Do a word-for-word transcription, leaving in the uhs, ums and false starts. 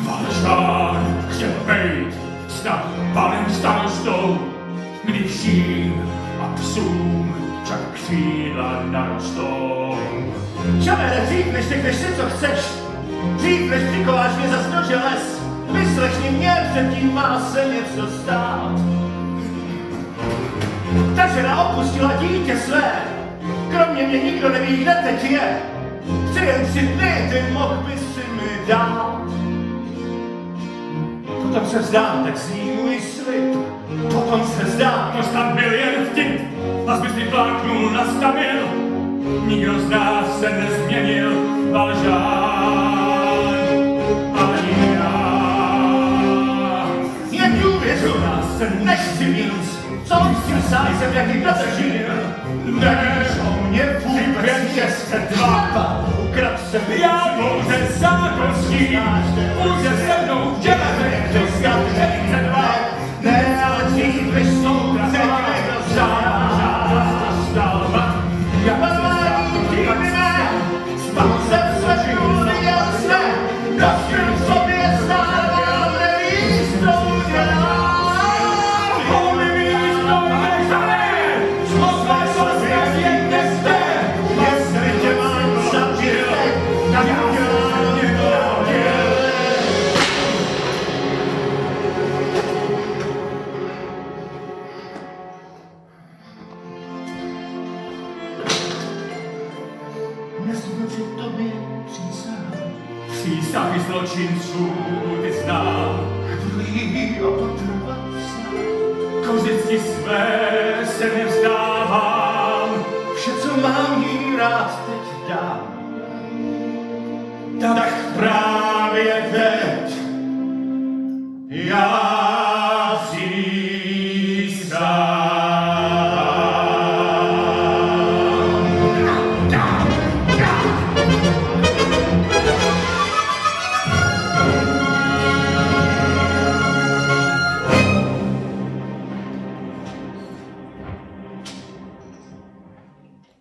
Valžán chtěl bejt snad panem starostou, kdy vším a psům však křídla narostou. Čavere, dřív než řekneš si, co chceš, dřív než přikováš mě zas do želez, vyslechni mě, předtím má se něco stát. Ta žena opustila dítě své, kromě mě nikdo neví, kde teď je. Chci jen tři dny, ty mohl by si mi dát. Potom se vzdám, tak zní můj slib. Potom se vzdám. To snad byl jen vtip, a zbyt mi pláknul nastavil. Nikdo z nás se nezměnil, Valžán, ani já. Jen důvěřu nás se nechci víc. Co s tím sám jsem jaký dodržil? Nevíš o mě vůbec šest dva. Ukrad se mi. Já pouze zákon sním, pouze se mnou v těle To zgadne dva. Ne, ale dřív než jsou řekne kdo žádá. Stalba, Já malání týmy mé, spal jsem světu, viděl se, kostým v sobě stával, neví, s tou dělám. Holy víš, to nežané, šlopaj se světě neste, Jestli tě mám zažil, tak já mě doděl. Neznočit tobě přísahám. přísahy zločinců vyznám. Druhý opatrovat sám. Kořisti své se nevzdávám. Vše, co mám jí rád, teď dám. Tak právě teď já přísahám.